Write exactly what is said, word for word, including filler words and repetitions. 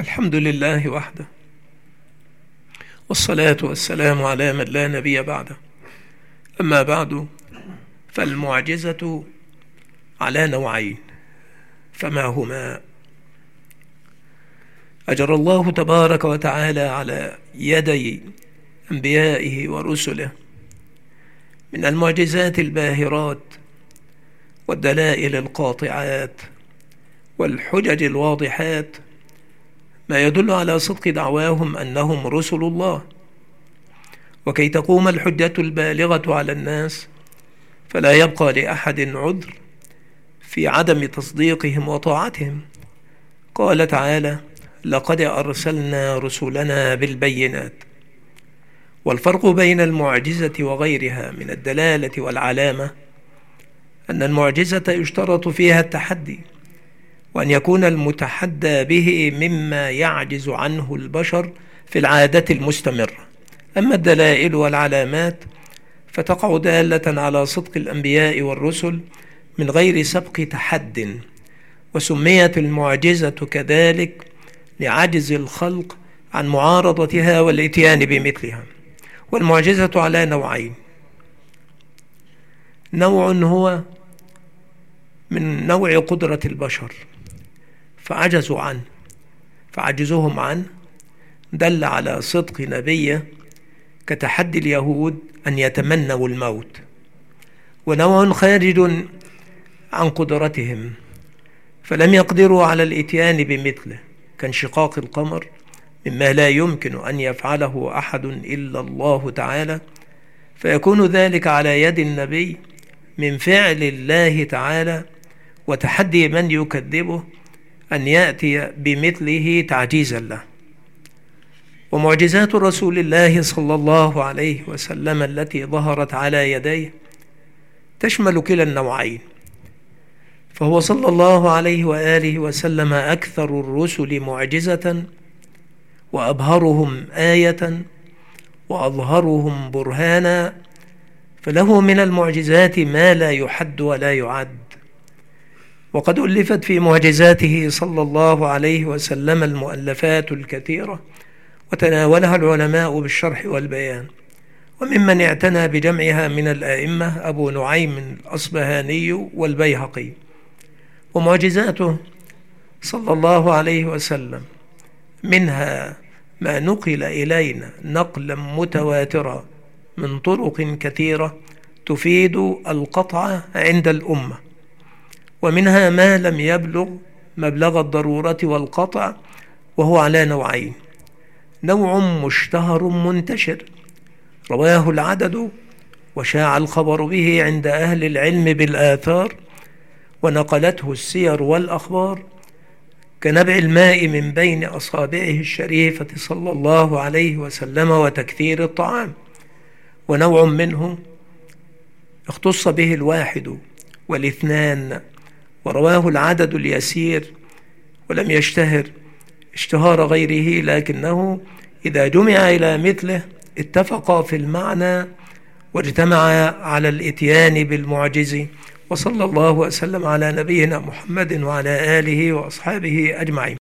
الحمد لله وحده، والصلاة والسلام على من لا نبي بعده. أما بعد، فالمعجزة على نوعين، فما هما؟ أجرى الله تبارك وتعالى على يدي أنبيائه ورسله من المعجزات الباهرات والدلائل القاطعات والحجج الواضحات ما يدل على صدق دعواهم أنهم رسل الله. وكي تقوم الحجة البالغة على الناس فلا يبقى لأحد عذر في عدم تصديقهم وطاعتهم. قال تعالى: لقد أرسلنا رسلنا بالبينات. والفرق بين المعجزة وغيرها من الدلالة والعلامة أن المعجزة يشترط فيها التحدي، وأن يكون المتحدى به مما يعجز عنه البشر في العادة المستمرة. أما الدلائل والعلامات فتقع دالة على صدق الأنبياء والرسل من غير سبق تحد، وسميت المعجزة كذلك لعجز الخلق عن معارضتها والإتيان بمثلها. والمعجزة على نوعين: نوع هو من نوع قدرة البشر فعجزوا عنه، فعجزهم عنه دل على صدق نبيه كتحدي اليهود أن يتمنوا الموت. ونوع خارج عن قدرتهم فلم يقدروا على الإتيان بمثله كانشقاق القمر، مما لا يمكن أن يفعله أحد إلا الله تعالى، فيكون ذلك على يد النبي من فعل الله تعالى وتحدي من يكذبه أن يأتي بمثله تعجيزا له. ومعجزات رسول الله صلى الله عليه وسلم التي ظهرت على يديه تشمل كلا النوعين، فهو صلى الله عليه وآله وسلم أكثر الرسل معجزة وأبهرهم آية وأظهرهم برهانا، فله من المعجزات ما لا يحد ولا يعد. وقد ألفت في معجزاته صلى الله عليه وسلم المؤلفات الكثيرة، وتناولها العلماء بالشرح والبيان. وممن اعتنى بجمعها من الآئمة أبو نعيم الأصبهاني والبيهقي. ومعجزاته صلى الله عليه وسلم منها ما نقل إلينا نقلا متواترا من طرق كثيرة تفيد القطع عند الأمة، ومنها ما لم يبلغ مبلغ الضرورة والقطع، وهو على نوعين: نوع مشتهر منتشر رواه العدد وشاع الخبر به عند أهل العلم بالآثار ونقلته السير والأخبار، كنبع الماء من بين أصابعه الشريفة صلى الله عليه وسلم وتكثير الطعام. ونوع منه اختص به الواحد والاثنان ورواه العدد اليسير ولم يشتهر اشتهار غيره، لكنه إذا جمع إلى مثله اتفقا في المعنى واجتمعا على الإتيان بالمعجز. وصلى الله وسلم على نبينا محمد وعلى آله وأصحابه أجمعين.